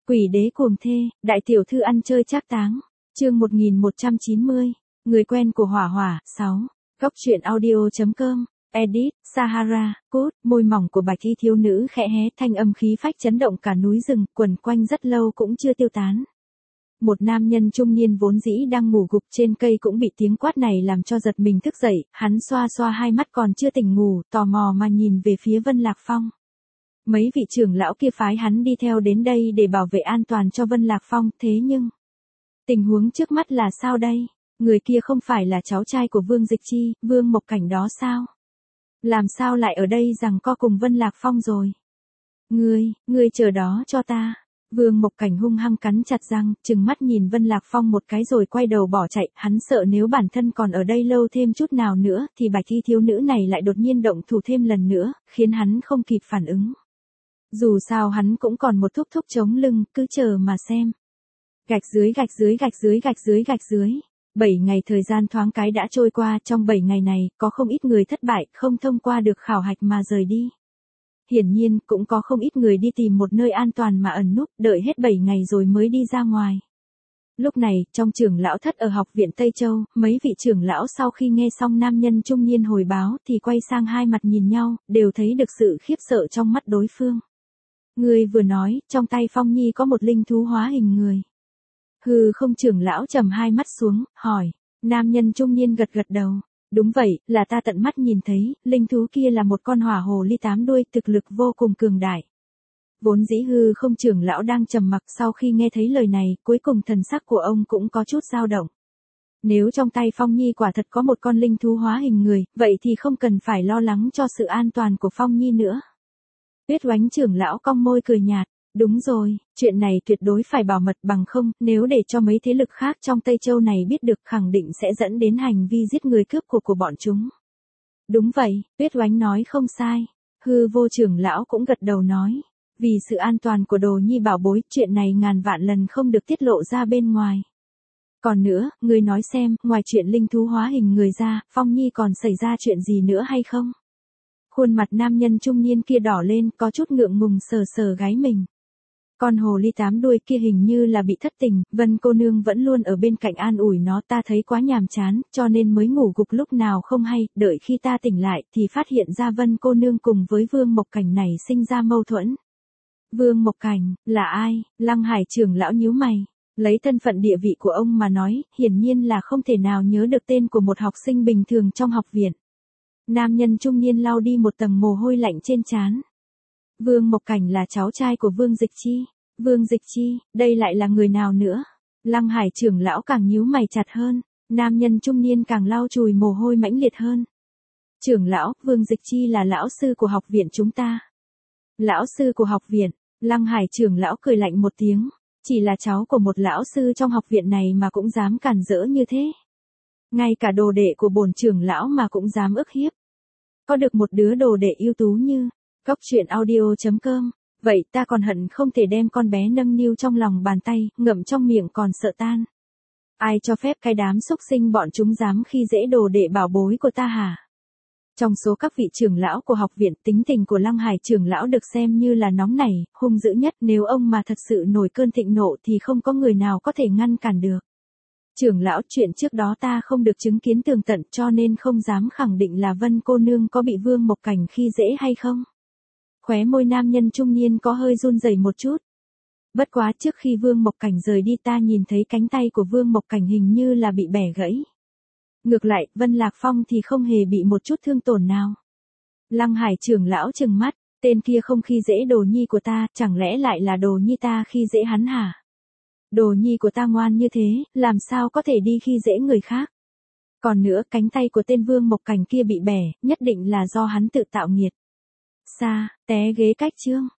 Quỷ đế cuồng thê, đại tiểu thư ăn chơi trác táng. Chương 1190, người quen của Hỏa Hỏa, 6. Góc truyện audio.com. Edit, Sahara, cốt, môi mỏng của bạch y thiếu nữ khẽ hé, thanh âm khí phách chấn động cả núi rừng, quẩn quanh rất lâu cũng chưa tiêu tán. Một nam nhân trung niên vốn dĩ đang ngủ gục trên cây cũng bị tiếng quát này làm cho giật mình thức dậy, hắn xoa xoa hai mắt còn chưa tỉnh ngủ, tò mò mà nhìn về phía Vân Lạc Phong. Mấy vị trưởng lão kia phái hắn đi theo đến đây để bảo vệ an toàn cho Vân Lạc Phong, thế nhưng tình huống trước mắt là sao đây? Người kia không phải là cháu trai của Vương Dịch Chi, Vương Mộc Cảnh đó sao? Làm sao lại ở đây rằng co cùng Vân Lạc Phong rồi? Ngươi chờ đó cho ta. Vương Mộc Cảnh hung hăng cắn chặt răng, trừng mắt nhìn Vân Lạc Phong một cái rồi quay đầu bỏ chạy, hắn sợ nếu bản thân còn ở đây lâu thêm chút nào nữa thì bạch y thiếu nữ này lại đột nhiên động thủ thêm lần nữa, khiến hắn không kịp phản ứng. Dù sao hắn cũng còn một thúc thúc chống lưng, cứ chờ mà xem. Gạch dưới. 7 ngày thời gian thoáng cái đã trôi qua, trong 7 ngày này, có không ít người thất bại, không thông qua được khảo hạch mà rời đi. Hiển nhiên, cũng có không ít người đi tìm một nơi an toàn mà ẩn núp, đợi hết 7 ngày rồi mới đi ra ngoài. Lúc này, trong trưởng lão thất ở học viện Tây Châu, mấy vị trưởng lão sau khi nghe xong nam nhân trung niên hồi báo thì quay sang hai mặt nhìn nhau, đều thấy được sự khiếp sợ trong mắt đối phương. Người vừa nói, trong tay Phong Nhi có một linh thú hóa hình người. Hừ không, trưởng lão trầm hai mắt xuống, hỏi. Nam nhân trung niên gật gật đầu. Đúng vậy, là ta tận mắt nhìn thấy, linh thú kia là một con hỏa hồ ly 8 đuôi, thực lực vô cùng cường đại. Vốn dĩ hư không trưởng lão đang trầm mặc, sau khi nghe thấy lời này, cuối cùng thần sắc của ông cũng có chút dao động. Nếu trong tay Phong Nhi quả thật có một con linh thú hóa hình người, vậy thì không cần phải lo lắng cho sự an toàn của Phong Nhi nữa. Tuyết Oánh trưởng lão cong môi cười nhạt. Đúng rồi, chuyện này tuyệt đối phải bảo mật, bằng không, nếu để cho mấy thế lực khác trong Tây Châu này biết được khẳng định sẽ dẫn đến hành vi giết người cướp của bọn chúng. Đúng vậy, Tuyết Oánh nói không sai. Hư vô trưởng lão cũng gật đầu nói. Vì sự an toàn của Đồ Nhi bảo bối, chuyện này ngàn vạn lần không được tiết lộ ra bên ngoài. Còn nữa, ngươi nói xem, ngoài chuyện linh thú hóa hình người ra, Phong Nhi còn xảy ra chuyện gì nữa hay không? Khuôn mặt nam nhân trung niên kia đỏ lên, có chút ngượng ngùng sờ sờ gáy mình. Con hồ ly 8 đuôi kia hình như là bị thất tình, Vân cô nương vẫn luôn ở bên cạnh an ủi nó, ta thấy quá nhàm chán, cho nên mới ngủ gục lúc nào không hay, đợi khi ta tỉnh lại thì phát hiện ra Vân cô nương cùng với Vương Mộc Cảnh này sinh ra mâu thuẫn. Vương Mộc Cảnh, là ai? Lăng Hải trưởng lão nhíu mày, lấy thân phận địa vị của ông mà nói, hiển nhiên là không thể nào nhớ được tên của một học sinh bình thường trong học viện. Nam nhân trung niên lau đi một tầng mồ hôi lạnh trên trán. Vương Mộc Cảnh là cháu trai của Vương Dịch Chi. Vương Dịch Chi, đây lại là người nào nữa? Lăng Hải trưởng lão càng nhíu mày chặt hơn, nam nhân trung niên càng lau chùi mồ hôi mãnh liệt hơn. Trưởng lão, Vương Dịch Chi là lão sư của học viện chúng ta. Lão sư của học viện? Lăng Hải trưởng lão cười lạnh một tiếng, chỉ là cháu của một lão sư trong học viện này mà cũng dám cản rỡ như thế. Ngay cả đồ đệ của bổn trưởng lão mà cũng dám ức hiếp. Có được một đứa đồ đệ ưu tú như Góc truyện audio.com, vậy ta còn hận không thể đem con bé nâng niu trong lòng bàn tay, ngậm trong miệng còn sợ tan. Ai cho phép cái đám xúc sinh bọn chúng dám khi dễ đồ đệ bảo bối của ta hả? Trong số các vị trưởng lão của học viện, tính tình của Lăng Hải trưởng lão được xem như là nóng nảy, hung dữ nhất, nếu ông mà thật sự nổi cơn thịnh nộ thì không có người nào có thể ngăn cản được. Trưởng lão, chuyện trước đó ta không được chứng kiến tường tận cho nên không dám khẳng định là Vân cô nương có bị Vương Mộc Cảnh khi dễ hay không. Khóe môi nam nhân trung niên có hơi run rẩy một chút. Bất quá trước khi Vương Mộc Cảnh rời đi ta nhìn thấy cánh tay của Vương Mộc Cảnh hình như là bị bẻ gãy. Ngược lại, Vân Lạc Phong thì không hề bị một chút thương tổn nào. Lăng Hải trưởng lão trừng mắt, tên kia không khi dễ đồ nhi của ta, chẳng lẽ lại là đồ nhi ta khi dễ hắn hả? Đồ nhi của ta ngoan như thế, làm sao có thể đi khi dễ người khác? Còn nữa, cánh tay của tên Vương Mộc Cảnh kia bị bẻ, nhất định là do hắn tự tạo nghiệt. Té ghế cách chương.